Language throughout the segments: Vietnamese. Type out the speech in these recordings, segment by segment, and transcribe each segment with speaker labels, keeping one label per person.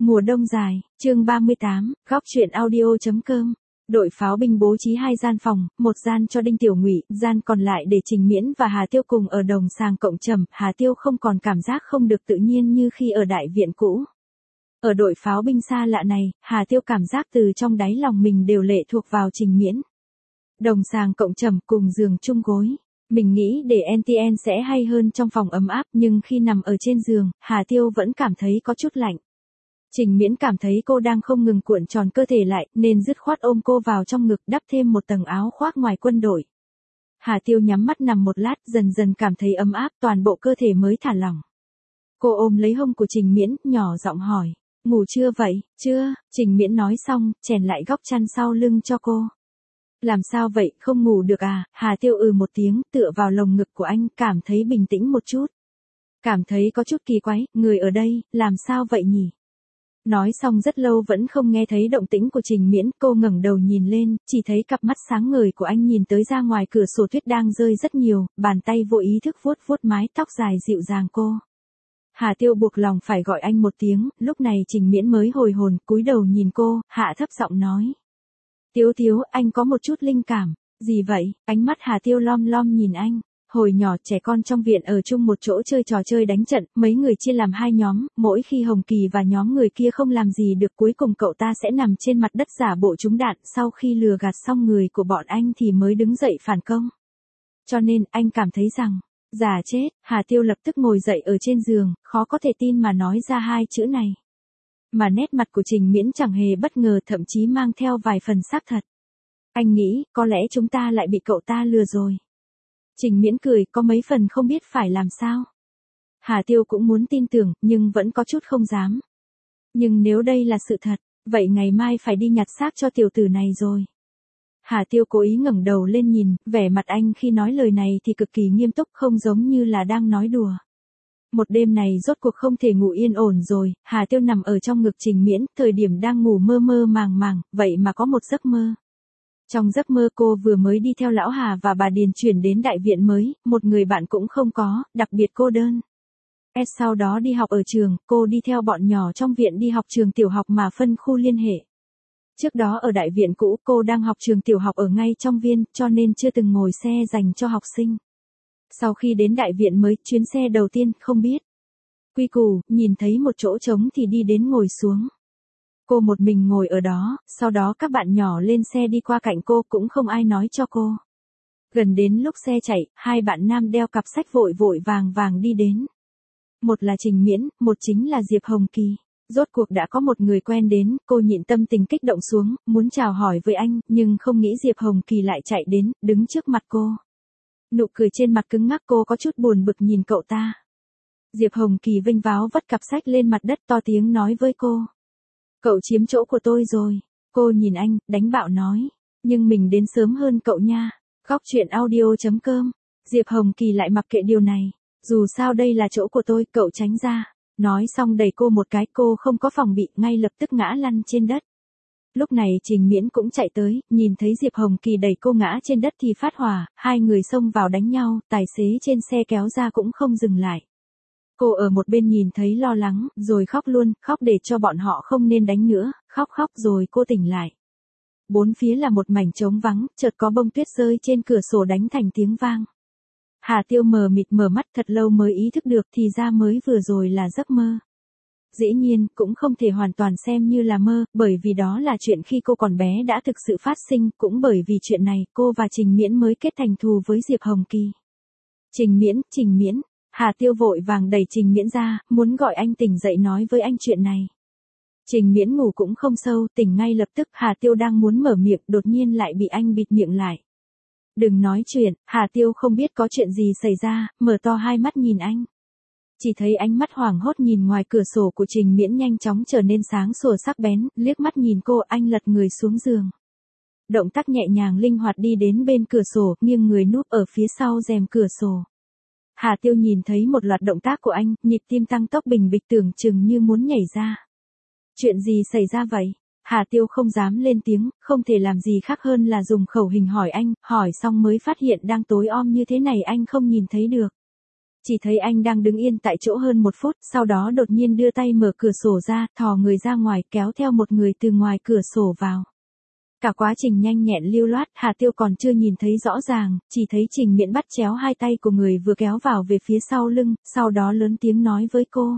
Speaker 1: Mùa đông dài, chương 38, góc truyện audio.com. Đội pháo binh bố trí 2 gian phòng, một gian cho Đinh Tiểu Ngụy, gian còn lại để Trình Miễn và Hà Tiêu cùng ở đồng sàng cộng trầm. Hà Tiêu không còn cảm giác không được tự nhiên như khi ở đại viện cũ. Ở đội pháo binh xa lạ này, Hà Tiêu cảm giác từ trong đáy lòng mình đều lệ thuộc vào Trình Miễn. Đồng sàng cộng trầm cùng giường chung gối. Mình nghĩ để NTN sẽ hay hơn trong phòng ấm áp, nhưng khi nằm ở trên giường, Hà Tiêu vẫn cảm thấy có chút lạnh. Trình Miễn cảm thấy cô đang không ngừng cuộn tròn cơ thể lại, nên dứt khoát ôm cô vào trong ngực, đắp thêm một tầng áo khoác ngoài quân đội. Hà Tiêu nhắm mắt nằm một lát, dần dần cảm thấy ấm áp, toàn bộ cơ thể mới thả lỏng. Cô ôm lấy hông của Trình Miễn, nhỏ giọng hỏi, ngủ chưa vậy? Chưa, Trình Miễn nói xong, chèn lại góc chăn sau lưng cho cô. Làm sao vậy, không ngủ được à? Hà Tiêu một tiếng, tựa vào lồng ngực của anh, cảm thấy bình tĩnh một chút. Cảm thấy có chút kỳ quái, người ở đây, làm sao vậy nhỉ? Nói xong rất lâu vẫn không nghe thấy động tĩnh của Trình Miễn, cô ngẩng đầu nhìn lên, chỉ thấy cặp mắt sáng ngời của anh nhìn tới ra ngoài cửa sổ tuyết đang rơi rất nhiều, bàn tay vô ý thức vuốt vuốt mái tóc dài dịu dàng cô. Hà Tiêu buộc lòng phải gọi anh một tiếng, lúc này Trình Miễn mới hồi hồn, cúi đầu nhìn cô, hạ thấp giọng nói. Tiếu Tiếu, anh có một chút linh cảm. Gì vậy? Ánh mắt Hà Tiêu lom lom nhìn anh. Hồi nhỏ trẻ con trong viện ở chung một chỗ chơi trò chơi đánh trận, mấy người chia làm 2 nhóm, mỗi khi Hồng Kỳ và nhóm người kia không làm gì được cuối cùng cậu ta sẽ nằm trên mặt đất giả bộ trúng đạn, sau khi lừa gạt xong người của bọn anh thì mới đứng dậy phản công. Cho nên anh cảm thấy rằng, già chết. Hà Tiêu lập tức ngồi dậy ở trên giường, khó có thể tin mà nói ra 2 chữ này. Mà nét mặt của Trình Miễn chẳng hề bất ngờ, thậm chí mang theo vài phần xác thật. Anh nghĩ, có lẽ chúng ta lại bị cậu ta lừa rồi. Trình Miễn cười, có mấy phần không biết phải làm sao. Hà Tiêu cũng muốn tin tưởng, nhưng vẫn có chút không dám. Nhưng nếu đây là sự thật, vậy ngày mai phải đi nhặt xác cho tiểu tử này rồi. Hà Tiêu cố ý ngẩng đầu lên nhìn, vẻ mặt anh khi nói lời này thì cực kỳ nghiêm túc, không giống như là đang nói đùa. Một đêm này rốt cuộc không thể ngủ yên ổn rồi, Hà Tiêu nằm ở trong ngực Trình Miễn, thời điểm đang ngủ mơ mơ màng màng, vậy mà có một giấc mơ. Trong giấc mơ cô vừa mới đi theo lão Hà và bà Điền chuyển đến đại viện mới, một người bạn cũng không có, đặc biệt cô đơn. Sau đó đi học ở trường, cô đi theo bọn nhỏ trong viện đi học trường tiểu học mà phân khu liên hệ. Trước đó ở đại viện cũ cô đang học trường tiểu học ở ngay trong viên, cho nên chưa từng ngồi xe dành cho học sinh. Sau khi đến đại viện mới, chuyến xe đầu tiên, không biết. Quy củ, nhìn thấy một chỗ trống thì đi đến ngồi xuống. Cô một mình ngồi ở đó, sau đó các bạn nhỏ lên xe đi qua cạnh cô, cũng không ai nói cho cô. Gần đến lúc xe chạy, 2 bạn nam đeo cặp sách vội vội vàng vàng đi đến. Một là Trình Miễn, một chính là Diệp Hồng Kỳ. Rốt cuộc đã có một người quen đến, cô nhịn tâm tình kích động xuống, muốn chào hỏi với anh, nhưng không nghĩ Diệp Hồng Kỳ lại chạy đến, đứng trước mặt cô. Nụ cười trên mặt cứng ngắc, cô có chút buồn bực nhìn cậu ta. Diệp Hồng Kỳ vênh váo vất cặp sách lên mặt đất, to tiếng nói với cô. Cậu chiếm chỗ của tôi rồi. Cô nhìn anh, đánh bạo nói. Nhưng mình đến sớm hơn cậu nha. Góc truyện audio.com. Diệp Hồng Kỳ lại mặc kệ điều này. Dù sao đây là chỗ của tôi, cậu tránh ra. Nói xong đẩy cô một cái, cô không có phòng bị, ngay lập tức ngã lăn trên đất. Lúc này Trình Miễn cũng chạy tới, nhìn thấy Diệp Hồng Kỳ đẩy cô ngã trên đất thì phát hỏa, 2 người xông vào đánh nhau, tài xế trên xe kéo ra cũng không dừng lại. Cô ở một bên nhìn thấy lo lắng, rồi khóc luôn, khóc để cho bọn họ không nên đánh nữa, khóc rồi cô tỉnh lại. Bốn phía là một mảnh trống vắng, chợt có bông tuyết rơi trên cửa sổ đánh thành tiếng vang. Hà Tiêu mờ mịt mở mắt thật lâu mới ý thức được thì ra mới vừa rồi là giấc mơ. Dĩ nhiên, cũng không thể hoàn toàn xem như là mơ, bởi vì đó là chuyện khi cô còn bé đã thực sự phát sinh, cũng bởi vì chuyện này, cô và Trình Miễn mới kết thành thù với Diệp Hồng Kỳ. Trình Miễn. Hà Tiêu vội vàng đẩy Trình Miễn ra, muốn gọi anh tỉnh dậy nói với anh chuyện này. Trình Miễn ngủ cũng không sâu, tỉnh ngay lập tức, Hà Tiêu đang muốn mở miệng, đột nhiên lại bị anh bịt miệng lại. Đừng nói chuyện, Hà Tiêu không biết có chuyện gì xảy ra, mở to 2 mắt nhìn anh. Chỉ thấy ánh mắt hoảng hốt nhìn ngoài cửa sổ của Trình Miễn nhanh chóng trở nên sáng sủa sắc bén, liếc mắt nhìn cô, anh lật người xuống giường. Động tác nhẹ nhàng linh hoạt đi đến bên cửa sổ, nghiêng người núp ở phía sau rèm cửa sổ. Hà Tiêu nhìn thấy một loạt động tác của anh, nhịp tim tăng tốc bình bịch, tưởng chừng như muốn nhảy ra. Chuyện gì xảy ra vậy? Hà Tiêu không dám lên tiếng, không thể làm gì khác hơn là dùng khẩu hình hỏi anh, hỏi xong mới phát hiện đang tối om như thế này anh không nhìn thấy được. Chỉ thấy anh đang đứng yên tại chỗ hơn 1 phút, sau đó đột nhiên đưa tay mở cửa sổ ra, thò người ra ngoài, kéo theo một người từ ngoài cửa sổ vào. Cả quá trình nhanh nhẹn lưu loát, Hà Tiêu còn chưa nhìn thấy rõ ràng, chỉ thấy Trình Miễn bắt chéo hai tay của người vừa kéo vào về phía sau lưng, sau đó lớn tiếng nói với cô.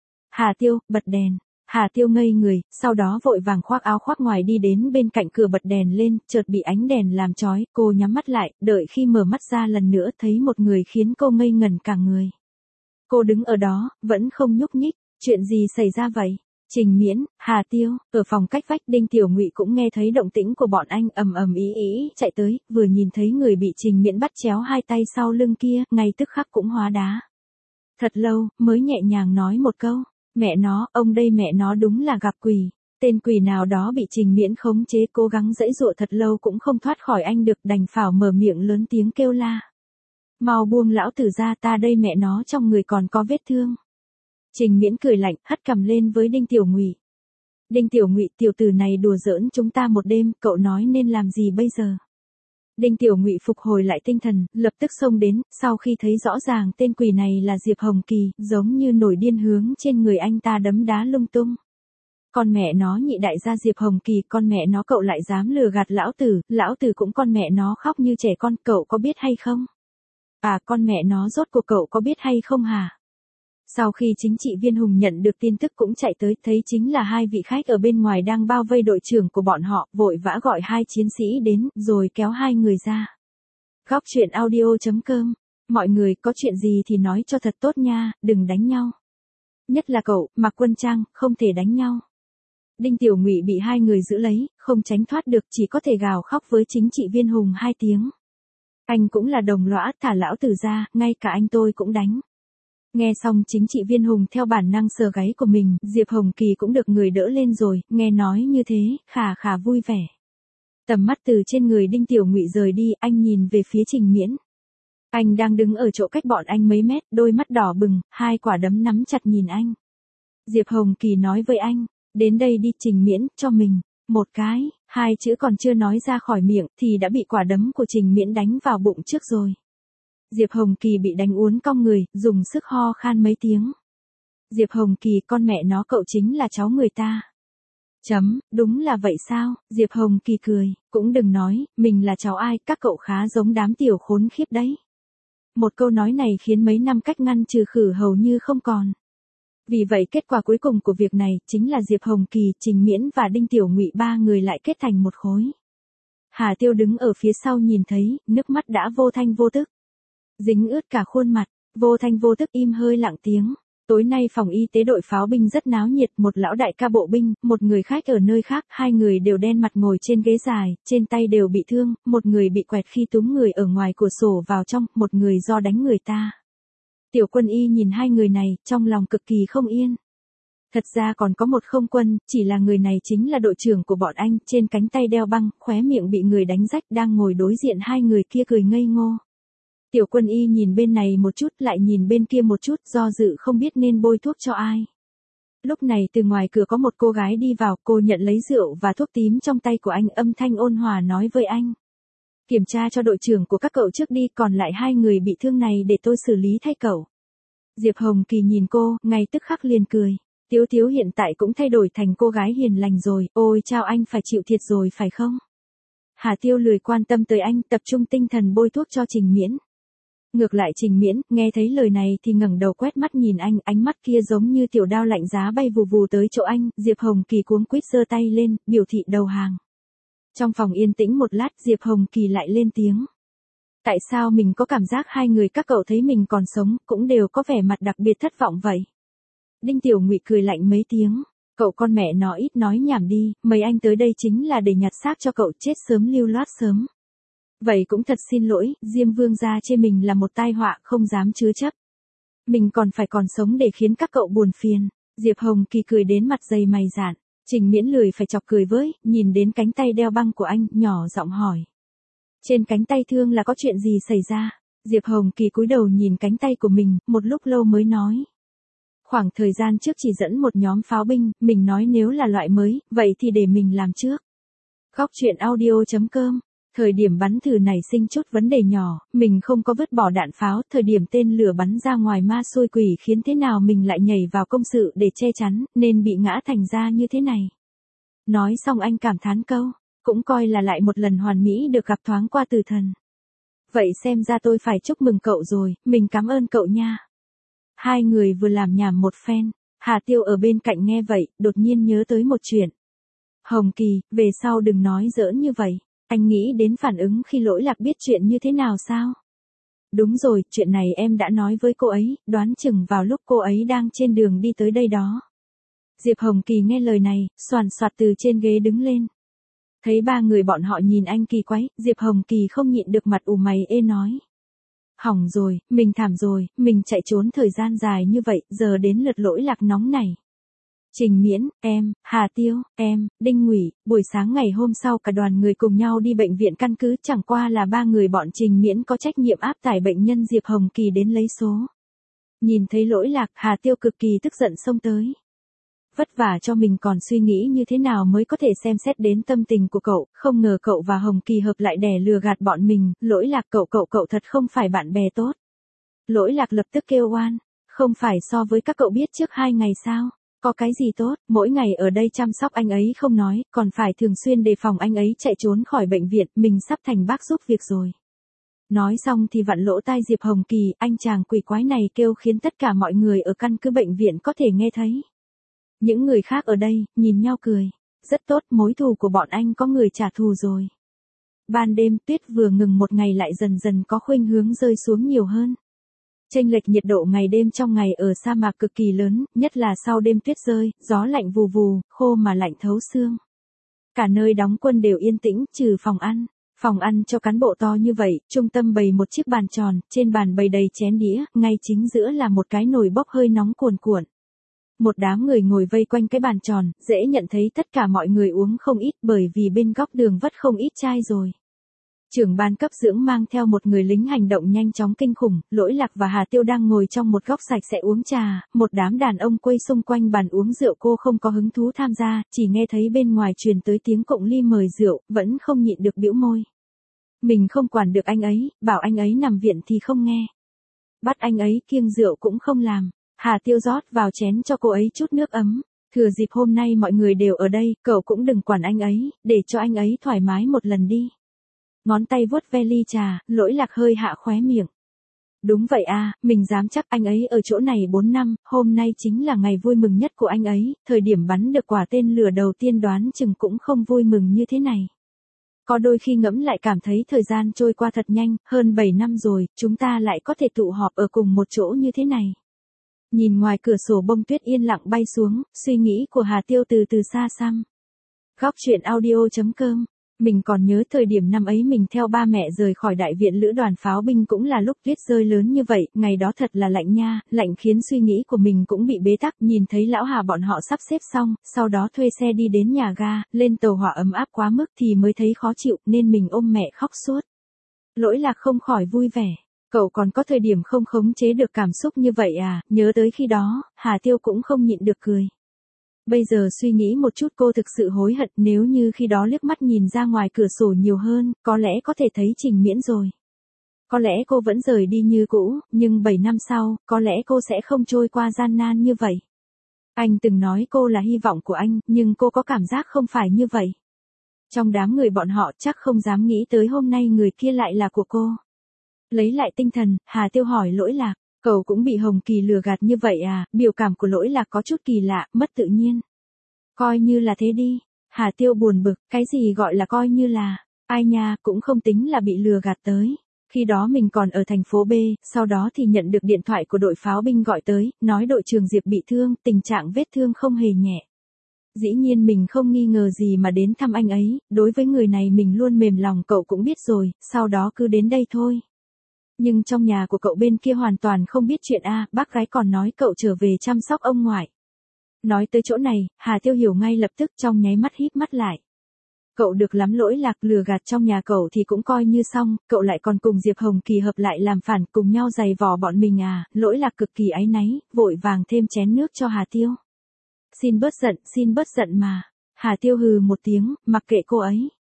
Speaker 1: Hà Tiêu, bật đèn. Hà Tiêu ngây người, sau đó vội vàng khoác áo khoác ngoài đi đến bên cạnh cửa bật đèn lên, chợt bị ánh đèn làm chói, cô nhắm mắt lại, đợi khi mở mắt ra lần nữa thấy một người khiến cô ngây ngẩn cả người. Cô đứng ở đó, vẫn không nhúc nhích, chuyện gì xảy ra vậy? Trình Miễn, Hà Tiêu, ở phòng cách vách Đinh Tiểu Ngụy cũng nghe thấy động tĩnh của bọn anh ầm ầm ý chạy tới, vừa nhìn thấy người bị Trình Miễn bắt chéo hai tay sau lưng kia, ngay tức khắc cũng hóa đá. Thật lâu, mới nhẹ nhàng nói một câu, mẹ nó, ông đây mẹ nó đúng là gặp quỷ. Tên quỷ nào đó bị Trình Miễn khống chế cố gắng giãy giụa thật lâu cũng không thoát khỏi anh được, đành phào mở miệng lớn tiếng kêu la. Mau buông lão tử ra, ta đây mẹ nó trong người còn có vết thương. Trình Miễn cười lạnh, hất cằm lên với Đinh Tiểu Ngụy. Đinh Tiểu Ngụy, tiểu tử này đùa giỡn chúng ta một đêm, cậu nói nên làm gì bây giờ? Đinh Tiểu Ngụy phục hồi lại tinh thần, lập tức xông đến, sau khi thấy rõ ràng tên quỷ này là Diệp Hồng Kỳ, giống như nổi điên hướng trên người anh ta đấm đá lung tung. Con mẹ nó nhị đại gia Diệp Hồng Kỳ, con mẹ nó cậu lại dám lừa gạt lão tử cũng con mẹ nó khóc như trẻ con, cậu có biết hay không? À, con mẹ nó rốt cuộc cậu có biết hay không hả? Sau khi chính trị viên Hùng nhận được tin tức cũng chạy tới, thấy chính là hai vị khách ở bên ngoài đang bao vây đội trưởng của bọn họ, vội vã gọi hai chiến sĩ đến, rồi kéo hai người ra. Góc truyện audio.com. Mọi người có chuyện gì thì nói cho thật tốt nha, đừng đánh nhau. Nhất là cậu, mặc quân trang, không thể đánh nhau. Đinh Tiểu Ngụy bị hai người giữ lấy, không tránh thoát được, chỉ có thể gào khóc với chính trị viên Hùng 2 tiếng. Anh cũng là đồng lõa, thả lão tử ra, ngay cả anh tôi cũng đánh. Nghe xong chính trị viên Hùng theo bản năng sờ gáy của mình, Diệp Hồng Kỳ cũng được người đỡ lên rồi, nghe nói như thế, khà khà vui vẻ. Tầm mắt từ trên người Đinh Tiểu Ngụy rời đi, anh nhìn về phía Trình Miễn. Anh đang đứng ở chỗ cách bọn anh mấy mét, đôi mắt đỏ bừng, hai quả đấm nắm chặt nhìn anh. Diệp Hồng Kỳ nói với anh, đến đây đi Trình Miễn, cho mình. Một cái, hai chữ còn chưa nói ra khỏi miệng, thì đã bị quả đấm của Trình Miễn đánh vào bụng trước rồi. Diệp Hồng Kỳ bị đánh uốn cong người, dùng sức ho khan mấy tiếng. Diệp Hồng Kỳ, con mẹ nó cậu chính là cháu người ta. Đúng là vậy sao? Diệp Hồng Kỳ cười, cũng đừng nói, mình là cháu ai, các cậu khá giống đám tiểu khốn khiếp đấy. Một câu nói này khiến mấy năm cách ngăn trừ khử hầu như không còn. Vì vậy kết quả cuối cùng của việc này, chính là Diệp Hồng Kỳ, Trình Miễn và Đinh Tiểu Ngụy ba người lại kết thành một khối. Hà Tiêu đứng ở phía sau nhìn thấy, nước mắt đã vô thanh vô tức. Dính ướt cả khuôn mặt, vô thanh vô tức im hơi lặng tiếng. Tối nay phòng y tế đội pháo binh rất náo nhiệt, một lão đại ca bộ binh, một người khách ở nơi khác, hai người đều đen mặt ngồi trên ghế dài, trên tay đều bị thương, một người bị quẹt khi túm người ở ngoài cửa sổ vào trong, một người do đánh người ta. Tiểu Quân Y nhìn hai người này, trong lòng cực kỳ không yên. Thật ra còn có một không quân, chỉ là người này chính là đội trưởng của bọn anh, trên cánh tay đeo băng, khóe miệng bị người đánh rách, đang ngồi đối diện hai người kia cười ngây ngô. Tiểu Quân Y nhìn bên này một chút, lại nhìn bên kia một chút, do dự không biết nên bôi thuốc cho ai. Lúc này từ ngoài cửa có một cô gái đi vào, cô nhận lấy rượu và thuốc tím trong tay của anh, âm thanh ôn hòa nói với anh. Kiểm tra cho đội trưởng của các cậu trước đi, còn lại hai người bị thương này để tôi xử lý thay cậu. Diệp Hồng Kỳ nhìn cô, ngay tức khắc liền cười. Tiếu Tiếu hiện tại cũng thay đổi thành cô gái hiền lành rồi, ôi chao anh phải chịu thiệt rồi phải không? Hà Tiêu lười quan tâm tới anh, tập trung tinh thần bôi thuốc cho Trình Miễn. Ngược lại Trình Miễn, nghe thấy lời này thì ngẩng đầu quét mắt nhìn anh, ánh mắt kia giống như tiểu đao lạnh giá bay vù vù tới chỗ anh, Diệp Hồng Kỳ cuống quýt giơ tay lên, biểu thị đầu hàng. Trong phòng yên tĩnh một lát, Diệp Hồng Kỳ lại lên tiếng. Tại sao mình có cảm giác hai người các cậu thấy mình còn sống, cũng đều có vẻ mặt đặc biệt thất vọng vậy? Đinh Tiểu Ngụy cười lạnh mấy tiếng, cậu con mẹ nó ít nói nhảm đi, mấy anh tới đây chính là để nhặt xác cho cậu chết sớm lưu loát sớm. Vậy cũng thật xin lỗi, Diêm Vương gia chê mình là một tai họa, không dám chứa chấp. Mình còn phải còn sống để khiến các cậu buồn phiền. Diệp Hồng Kỳ cười đến mặt dày mày dạn. Trình Miễn lười phải chọc cười với, nhìn đến cánh tay đeo băng của anh, nhỏ giọng hỏi. Trên cánh tay thương là có chuyện gì xảy ra? Diệp Hồng Kỳ cúi đầu nhìn cánh tay của mình, một lúc lâu mới nói. Khoảng thời gian trước chỉ dẫn một nhóm pháo binh, mình nói nếu là loại mới, vậy thì để mình làm trước. Góc truyện audio.com Thời điểm bắn thử nảy sinh chút vấn đề nhỏ, mình không có vứt bỏ đạn pháo, thời điểm tên lửa bắn ra ngoài ma xui quỷ khiến thế nào mình lại nhảy vào công sự để che chắn, nên bị ngã thành ra như thế này. Nói xong anh cảm thán câu, cũng coi là lại một lần hoàn mỹ được gặp thoáng qua từ thần. Vậy xem ra tôi phải chúc mừng cậu rồi, mình cảm ơn cậu nha. Hai người vừa làm nhảm một phen, Hà Tiêu ở bên cạnh nghe vậy, đột nhiên nhớ tới một chuyện. Hồng Kỳ, về sau đừng nói giỡn như vậy. Anh nghĩ đến phản ứng khi Lỗi Lạc biết chuyện như thế nào sao? Đúng rồi, chuyện này em đã nói với cô ấy, đoán chừng vào lúc cô ấy đang trên đường đi tới đây đó. Diệp Hồng Kỳ nghe lời này, xoàn xoạt từ trên ghế đứng lên. Thấy ba người bọn họ nhìn anh kỳ quái, Diệp Hồng Kỳ không nhịn được mặt ủ mày ê nói. Hỏng rồi, mình thảm rồi, mình chạy trốn thời gian dài như vậy, giờ đến lượt Lỗi Lạc nóng này. Trình Miễn, em, Hà Tiêu, em, Đinh Ngụy, buổi sáng ngày hôm sau cả đoàn người cùng nhau đi bệnh viện căn cứ, chẳng qua là ba người bọn Trình Miễn có trách nhiệm áp tải bệnh nhân Diệp Hồng Kỳ đến lấy số. Nhìn thấy Lỗi Lạc, Hà Tiêu cực kỳ tức giận xông tới. Vất vả cho mình còn suy nghĩ như thế nào mới có thể xem xét đến tâm tình của cậu, không ngờ cậu và Hồng Kỳ hợp lại đè lừa gạt bọn mình, Lỗi Lạc cậu thật không phải bạn bè tốt. Lỗi Lạc lập tức kêu oan, không phải so với các cậu biết trước 2 ngày sao? Có cái gì tốt, mỗi ngày ở đây chăm sóc anh ấy không nói, còn phải thường xuyên đề phòng anh ấy chạy trốn khỏi bệnh viện, mình sắp thành bác giúp việc rồi. Nói xong thì vặn lỗ tai Diệp Hồng Kỳ, anh chàng quỷ quái này kêu khiến tất cả mọi người ở căn cứ bệnh viện có thể nghe thấy. Những người khác ở đây, nhìn nhau cười. Rất tốt, mối thù của bọn anh có người trả thù rồi. Ban đêm tuyết vừa ngừng một ngày lại dần dần có khuynh hướng rơi xuống nhiều hơn. Chênh lệch nhiệt độ ngày đêm trong ngày ở sa mạc cực kỳ lớn, nhất là sau đêm tuyết rơi, gió lạnh vù vù, khô mà lạnh thấu xương. Cả nơi đóng quân đều yên tĩnh, trừ phòng ăn. Phòng ăn cho cán bộ to như vậy, trung tâm bày một chiếc bàn tròn, trên bàn bày đầy chén đĩa, ngay chính giữa là một cái nồi bốc hơi nóng cuồn cuộn. Một đám người ngồi vây quanh cái bàn tròn, dễ nhận thấy tất cả mọi người uống không ít bởi vì bên góc đường vất không ít chai rồi. Trưởng ban cấp dưỡng mang theo một người lính hành động nhanh chóng kinh khủng, Lỗi Lạc và Hà Tiêu đang ngồi trong một góc sạch sẽ uống trà, một đám đàn ông quây xung quanh bàn uống rượu, cô không có hứng thú tham gia, chỉ nghe thấy bên ngoài truyền tới tiếng cụng ly mời rượu, vẫn không nhịn được bĩu môi. Mình không quản được anh ấy, bảo anh ấy nằm viện thì không nghe. Bắt anh ấy kiêng rượu cũng không làm. Hà Tiêu rót vào chén cho cô ấy chút nước ấm. Thừa dịp hôm nay mọi người đều ở đây, cậu cũng đừng quản anh ấy, để cho anh ấy thoải mái một lần đi. Ngón tay vuốt ve ly trà, Lỗi Lạc hơi hạ khóe miệng. Đúng vậy à, mình dám chắc anh ấy ở chỗ này 4 năm, hôm nay chính là ngày vui mừng nhất của anh ấy, thời điểm bắn được quả tên lửa đầu tiên đoán chừng cũng không vui mừng như thế này. Có đôi khi ngẫm lại cảm thấy thời gian trôi qua thật nhanh, hơn 7 năm rồi, chúng ta lại có thể tụ họp ở cùng một chỗ như thế này. Nhìn ngoài cửa sổ bông tuyết yên lặng bay xuống, suy nghĩ của Hà Tiêu từ từ xa xăm. Góc truyện audio.com. Mình còn nhớ thời điểm năm ấy mình theo ba mẹ rời khỏi đại viện lữ đoàn pháo binh cũng là lúc tuyết rơi lớn như vậy, ngày đó thật là lạnh nha, lạnh khiến suy nghĩ của mình cũng bị bế tắc, nhìn thấy lão Hà bọn họ sắp xếp xong, sau đó thuê xe đi đến nhà ga, lên tàu hỏa ấm áp quá mức thì mới thấy khó chịu, nên mình ôm mẹ khóc suốt. Lỗi Lạc không khỏi vui vẻ. Cậu còn có thời điểm không khống chế được cảm xúc như vậy à, nhớ tới khi đó, Hà Tiêu cũng không nhịn được cười. Bây giờ suy nghĩ một chút cô thực sự hối hận, nếu như khi đó liếc mắt nhìn ra ngoài cửa sổ nhiều hơn, có lẽ có thể thấy Trình Miễn rồi. Có lẽ cô vẫn rời đi như cũ, nhưng 7 năm sau, có lẽ cô sẽ không trôi qua gian nan như vậy. Anh từng nói cô là hy vọng của anh, nhưng cô có cảm giác không phải như vậy. Trong đám người bọn họ chắc không dám nghĩ tới hôm nay người kia lại là của cô. Lấy lại tinh thần, Hà Tiêu hỏi Lỗi Lạc, cậu cũng bị Hồng Kỳ lừa gạt như vậy à, biểu cảm của Lỗi Lạc có chút kỳ lạ, mất tự nhiên. Coi như là thế đi, Hà Tiêu buồn bực, cái gì gọi là coi như là, ai nha, cũng không tính là bị lừa gạt tới. Khi đó mình còn ở thành phố B, sau đó thì nhận được điện thoại của đội pháo binh gọi tới, nói đội trưởng Diệp bị thương, tình trạng vết thương không hề nhẹ. Dĩ nhiên mình không nghi ngờ gì mà đến thăm anh ấy, đối với người này mình luôn mềm lòng, cậu cũng biết rồi, sau đó cứ đến đây thôi. Nhưng trong nhà của cậu bên kia hoàn toàn không biết chuyện a, bác gái còn nói cậu trở về chăm sóc ông ngoại. Nói tới chỗ này, Hà Tiêu hiểu ngay lập tức, trong nháy mắt híp mắt lại. Cậu được lắm, Lỗi Lạc, lừa gạt trong nhà cậu thì cũng coi như xong, cậu lại còn cùng Diệp Hồng Kỳ hợp lại làm phản, cùng nhau giày vò bọn mình à, Lỗi Lạc cực kỳ áy náy, vội vàng thêm chén nước cho Hà Tiêu. Xin bớt giận mà. Hà Tiêu hừ một tiếng, mặc kệ cô ấy.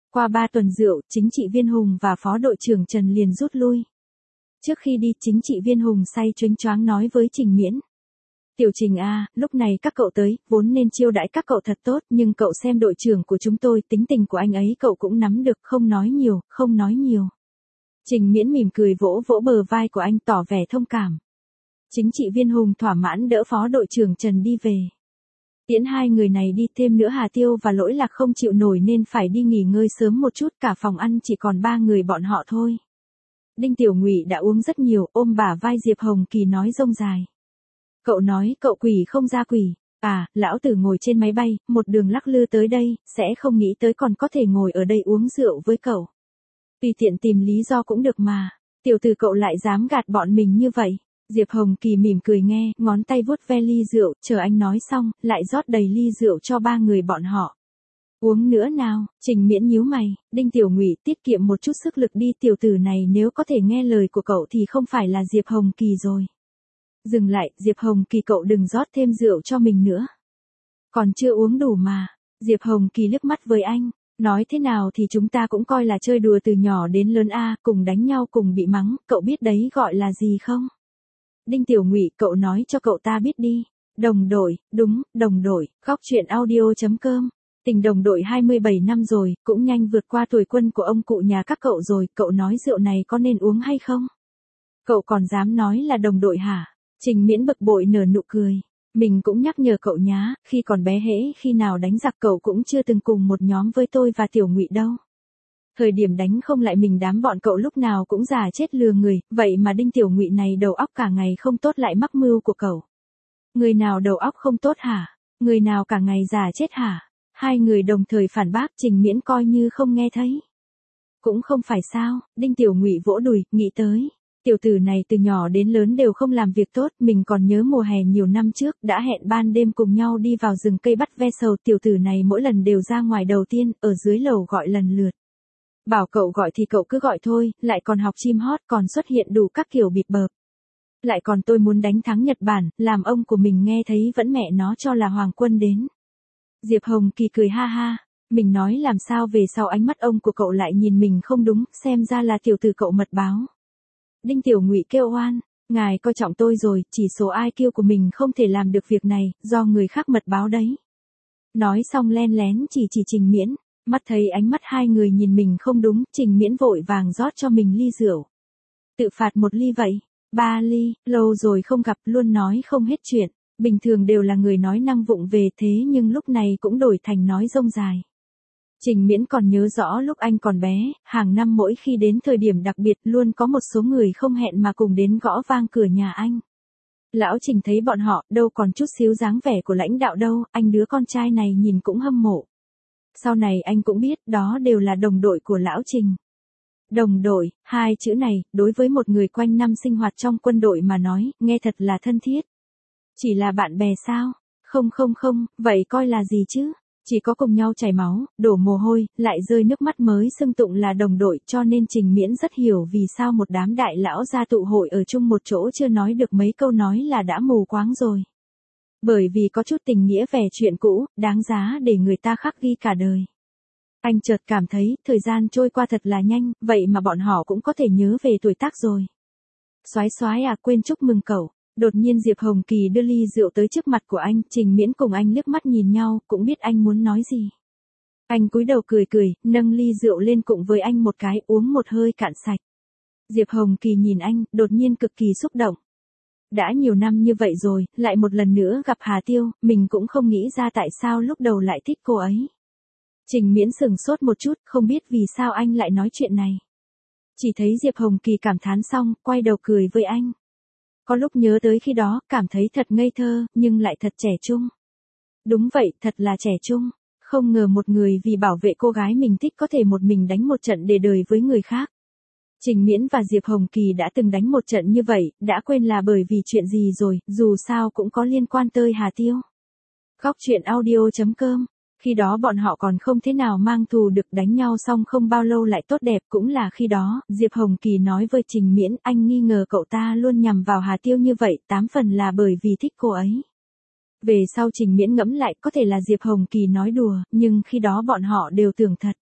Speaker 1: Qua 3 tuần rượu, chính trị viên Hùng và phó đội trưởng Trần liền rút lui. Trước khi đi, chính trị viên Hùng say choáng choáng nói với Trình Miễn. Tiểu Trình à, lúc này các cậu tới, vốn nên chiêu đãi các cậu thật tốt, nhưng cậu xem đội trưởng của chúng tôi, tính tình của anh ấy cậu cũng nắm được, không nói nhiều, không nói nhiều. Trình Miễn mỉm cười vỗ vỗ bờ vai của anh tỏ vẻ thông cảm. Chính trị viên Hùng thỏa mãn đỡ phó đội trưởng Trần đi về. Tiễn hai người này đi, thêm nữa Hà Tiêu và Lỗi Lạc không chịu nổi nên phải đi nghỉ ngơi sớm một chút, cả phòng ăn chỉ còn 3 người bọn họ thôi. Đinh Tiểu Ngụy đã uống rất nhiều, ôm bả vai Diệp Hồng Kỳ nói rông dài. Cậu nói cậu quỷ không ra quỷ, à, lão tử ngồi trên máy bay, một đường lắc lư tới đây, sẽ không nghĩ tới còn có thể ngồi ở đây uống rượu với cậu. Tùy tiện tìm lý do cũng được mà, tiểu tử cậu lại dám gạt bọn mình như vậy. Diệp Hồng Kỳ mỉm cười nghe, ngón tay vuốt ve ly rượu, chờ anh nói xong, lại rót đầy ly rượu cho 3 người bọn họ. Uống nữa nào, Trình Miễn nhíu mày, Đinh Tiểu Ngụy tiết kiệm một chút sức lực đi, tiểu tử này nếu có thể nghe lời của cậu thì không phải là Diệp Hồng Kỳ rồi. Dừng lại, Diệp Hồng Kỳ cậu đừng rót thêm rượu cho mình nữa. Còn chưa uống đủ mà, Diệp Hồng Kỳ liếc mắt với anh, nói thế nào thì chúng ta cũng coi là chơi đùa từ nhỏ đến lớn a, cùng đánh nhau cùng bị mắng, cậu biết đấy gọi là gì không? Đinh Tiểu Ngụy, cậu nói cho cậu ta biết đi. Đồng đội, đúng, đồng đội, góc truyện audio.com. Tình đồng đội 27 năm rồi, cũng nhanh vượt qua tuổi quân của ông cụ nhà các cậu rồi, cậu nói rượu này có nên uống hay không? Cậu còn dám nói là đồng đội hả? Trình Miễn bực bội nở nụ cười. Mình cũng nhắc nhở cậu nhá, khi còn bé hễ khi nào đánh giặc cậu cũng chưa từng cùng một nhóm với tôi và Tiểu Ngụy đâu. Thời điểm đánh không lại mình đám bọn cậu lúc nào cũng giả chết lừa người, vậy mà Đinh Tiểu Ngụy này đầu óc cả ngày không tốt lại mắc mưu của cậu. Người nào đầu óc không tốt hả? Người nào cả ngày giả chết hả? Hai người đồng thời phản bác, Trình Miễn coi như không nghe thấy. Cũng không phải sao, Đinh Tiểu Ngụy vỗ đùi, nghĩ tới. Tiểu tử này từ nhỏ đến lớn đều không làm việc tốt, mình còn nhớ mùa hè nhiều năm trước đã hẹn ban đêm cùng nhau đi vào rừng cây bắt ve sầu, tiểu tử này mỗi lần đều ra ngoài đầu tiên, ở dưới lầu gọi lần lượt. Bảo cậu gọi thì cậu cứ gọi thôi, lại còn học chim hót, còn xuất hiện đủ các kiểu bịp bợp. Lại còn tôi muốn đánh thắng Nhật Bản, làm ông của mình nghe thấy vẫn mẹ nó cho là hoàng quân đến. Diệp Hồng Kỳ cười ha ha, mình nói làm sao về sau ánh mắt ông của cậu lại nhìn mình không đúng, xem ra là tiểu tử cậu mật báo. Đinh Tiểu Ngụy kêu oan, ngài coi trọng tôi rồi, chỉ số IQ của mình không thể làm được việc này, do người khác mật báo đấy. Nói xong len lén chỉ Trình Miễn, mắt thấy ánh mắt hai người nhìn mình không đúng, Trình Miễn vội vàng rót cho mình ly rượu. Tự phạt một ly vậy, 3 ly, lâu rồi không gặp luôn nói không hết chuyện, bình thường đều là người nói năng vụng về thế nhưng lúc này cũng đổi thành nói rông dài. Trình Miễn còn nhớ rõ lúc anh còn bé, hàng năm mỗi khi đến thời điểm đặc biệt luôn có một số người không hẹn mà cùng đến gõ vang cửa nhà anh. Lão Trình thấy bọn họ đâu còn chút xíu dáng vẻ của lãnh đạo đâu, anh đứa con trai này nhìn cũng hâm mộ. Sau này anh cũng biết đó đều là đồng đội của Lão Trình. Đồng đội, hai chữ này, đối với một người quanh năm sinh hoạt trong quân đội mà nói, nghe thật là thân thiết. Chỉ là bạn bè sao? Không, vậy coi là gì chứ? Chỉ có cùng nhau chảy máu, đổ mồ hôi, lại rơi nước mắt mới xưng tụng là đồng đội, cho nên Trình Miễn rất hiểu vì sao một đám đại lão gia tụ hội ở chung một chỗ chưa nói được mấy câu nói là đã mù quáng rồi. Bởi vì có chút tình nghĩa về chuyện cũ, đáng giá để người ta khắc ghi cả đời. Anh chợt cảm thấy, thời gian trôi qua thật là nhanh, vậy mà bọn họ cũng có thể nhớ về tuổi tác rồi. Soái à, quên chúc mừng cậu. Đột nhiên Diệp Hồng Kỳ đưa ly rượu tới trước mặt của anh, Trình Miễn cùng anh liếc mắt nhìn nhau, cũng biết anh muốn nói gì. Anh cúi đầu cười, nâng ly rượu lên cùng với anh một cái, uống một hơi cạn sạch. Diệp Hồng Kỳ nhìn anh, đột nhiên cực kỳ xúc động. Đã nhiều năm như vậy rồi, lại một lần nữa gặp Hà Tiêu, mình cũng không nghĩ ra tại sao lúc đầu lại thích cô ấy. Trình Miễn sửng sốt một chút, không biết vì sao anh lại nói chuyện này. Chỉ thấy Diệp Hồng Kỳ cảm thán xong, quay đầu cười với anh. Có lúc nhớ tới khi đó, cảm thấy thật ngây thơ, nhưng lại thật trẻ trung. Đúng vậy, thật là trẻ trung. Không ngờ một người vì bảo vệ cô gái mình thích có thể một mình đánh một trận để đời với người khác. Trình Miễn và Diệp Hồng Kỳ đã từng đánh một trận như vậy, đã quên là bởi vì chuyện gì rồi, dù sao cũng có liên quan tới Hà Tiêu. Góc truyện audio.com. Khi đó bọn họ còn không thế nào mang thù được, đánh nhau xong không bao lâu lại tốt đẹp, cũng là khi đó, Diệp Hồng Kỳ nói với Trình Miễn, anh nghi ngờ cậu ta luôn nhằm vào Hà Tiêu như vậy, 8 phần là bởi vì thích cô ấy. Về sau Trình Miễn ngẫm lại, có thể là Diệp Hồng Kỳ nói đùa, nhưng khi đó bọn họ đều tưởng thật.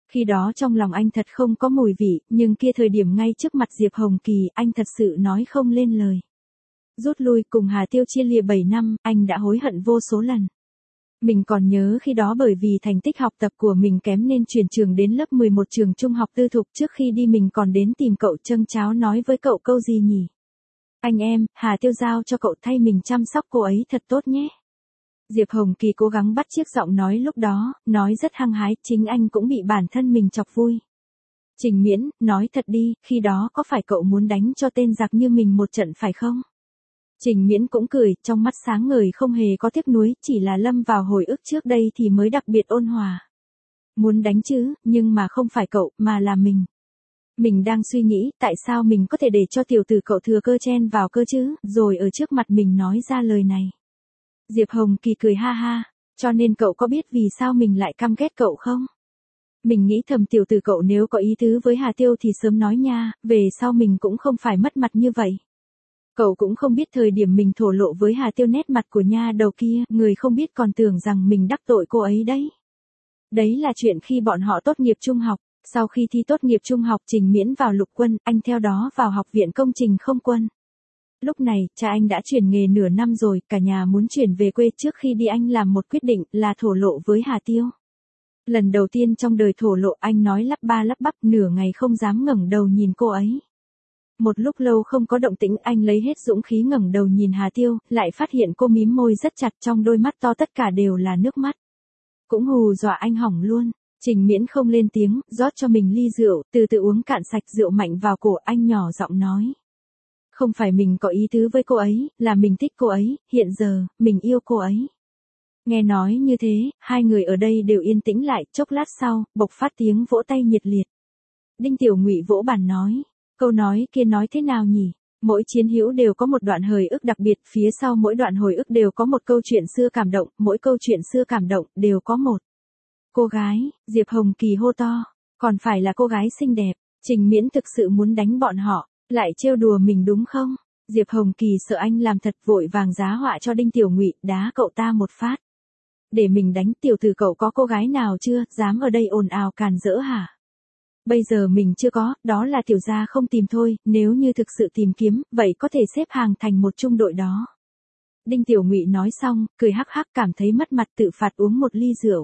Speaker 1: Khi đó trong lòng anh thật không có mùi vị, nhưng kia thời điểm ngay trước mặt Diệp Hồng Kỳ, anh thật sự nói không lên lời. Rút lui cùng Hà Tiêu chia lìa 7 năm, anh đã hối hận vô số lần. Mình còn nhớ khi đó bởi vì thành tích học tập của mình kém nên chuyển trường đến lớp 11 trường trung học tư thục, trước khi đi mình còn đến tìm cậu châng cháo nói với cậu câu gì nhỉ? Anh em, Hà Tiêu giao cho cậu thay mình chăm sóc cô ấy thật tốt nhé. Diệp Hồng Kỳ cố gắng bắt chiếc giọng nói lúc đó, nói rất hăng hái, chính anh cũng bị bản thân mình chọc vui. Trình Miễn, nói thật đi, khi đó có phải cậu muốn đánh cho tên giặc như mình một trận phải không? Trình Miễn cũng cười, trong mắt sáng ngời không hề có tiếc nuối, chỉ là lâm vào hồi ức trước đây thì mới đặc biệt ôn hòa. Muốn đánh chứ, nhưng mà không phải cậu, mà là mình. Mình đang suy nghĩ, tại sao mình có thể để cho tiểu tử cậu thừa cơ chen vào cơ chứ, rồi ở trước mặt mình nói ra lời này. Diệp Hồng Kỳ cười ha ha, cho nên cậu có biết vì sao mình lại căm ghét cậu không? Mình nghĩ thầm tiểu tử cậu nếu có ý tứ với Hà Tiêu thì sớm nói nha, về sau mình cũng không phải mất mặt như vậy. Cậu cũng không biết thời điểm mình thổ lộ với Hà Tiêu nét mặt của nha đầu kia, người không biết còn tưởng rằng mình đắc tội cô ấy đấy. Đấy là chuyện khi bọn họ tốt nghiệp trung học, sau khi thi tốt nghiệp trung học Trình Miễn vào lục quân, anh theo đó vào học viện công trình không quân. Lúc này, cha anh đã chuyển nghề nửa năm rồi, cả nhà muốn chuyển về quê, trước khi đi anh làm một quyết định là thổ lộ với Hà Tiêu. Lần đầu tiên trong đời thổ lộ anh nói lắp ba lắp bắp, nửa ngày không dám ngẩng đầu nhìn cô ấy. Một lúc lâu không có động tĩnh, anh lấy hết dũng khí ngẩng đầu nhìn Hà Tiêu, lại phát hiện cô mím môi rất chặt, trong đôi mắt to tất cả đều là nước mắt. Cũng hù dọa anh hỏng luôn. Trình Miễn không lên tiếng, rót cho mình ly rượu, từ từ uống cạn sạch rượu mạnh vào cổ, anh nhỏ giọng nói. Không phải mình có ý tứ với cô ấy, là mình thích cô ấy, hiện giờ, mình yêu cô ấy. Nghe nói như thế, hai người ở đây đều yên tĩnh lại, chốc lát sau, bộc phát tiếng vỗ tay nhiệt liệt. Đinh Tiểu Ngụy vỗ bàn nói, câu nói kia nói thế nào nhỉ? Mỗi chiến hữu đều có một đoạn hồi ức đặc biệt, phía sau mỗi đoạn hồi ức đều có một câu chuyện xưa cảm động, mỗi câu chuyện xưa cảm động đều có một cô gái. Diệp Hồng Kỳ hô to, còn phải là cô gái xinh đẹp. Trình Miễn thực sự muốn đánh bọn họ, lại trêu đùa mình đúng không? Diệp Hồng Kỳ sợ anh làm thật, vội vàng giá họa cho Đinh Tiểu Ngụy, đá cậu ta một phát. Để mình đánh, tiểu tử cậu có cô gái nào chưa, dám ở đây ồn ào càn rỡ hả? Bây giờ mình chưa có, đó là tiểu gia không tìm thôi, nếu như thực sự tìm kiếm, vậy có thể xếp hàng thành một trung đội đó. Đinh Tiểu Ngụy nói xong, cười hắc hắc, cảm thấy mất mặt, tự phạt uống một ly rượu.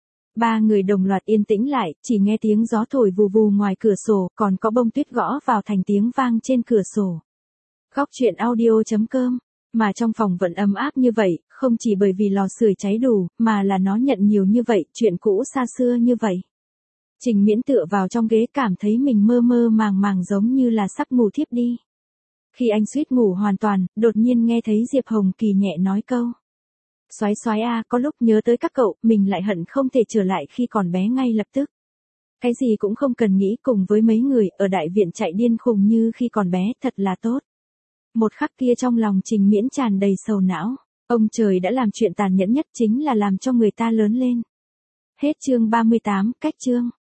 Speaker 1: Ba người đồng loạt yên tĩnh lại, chỉ nghe tiếng gió thổi vù vù ngoài cửa sổ, còn có bông tuyết gõ vào thành tiếng vang trên cửa sổ. Góc truyện audio.com. Mà trong phòng vẫn ấm áp như vậy, không chỉ bởi vì lò sưởi cháy đủ, mà là nó nhận nhiều như vậy, chuyện cũ xa xưa như vậy. Trình Miễn tựa vào trong ghế, cảm thấy mình mơ mơ màng màng giống như là sắp ngủ thiếp đi. Khi anh suýt ngủ hoàn toàn, đột nhiên nghe thấy Diệp Hồng Kỳ nhẹ nói câu. Soái soái a, có lúc nhớ tới các cậu, mình lại hận không thể trở lại khi còn bé ngay lập tức. Cái gì cũng không cần nghĩ, cùng với mấy người ở đại viện chạy điên khùng như khi còn bé, thật là tốt. Một khắc kia trong lòng Trình Miễn tràn đầy sầu não. Ông trời đã làm chuyện tàn nhẫn nhất, chính là làm cho người ta lớn lên. Hết chương 38, cách chương.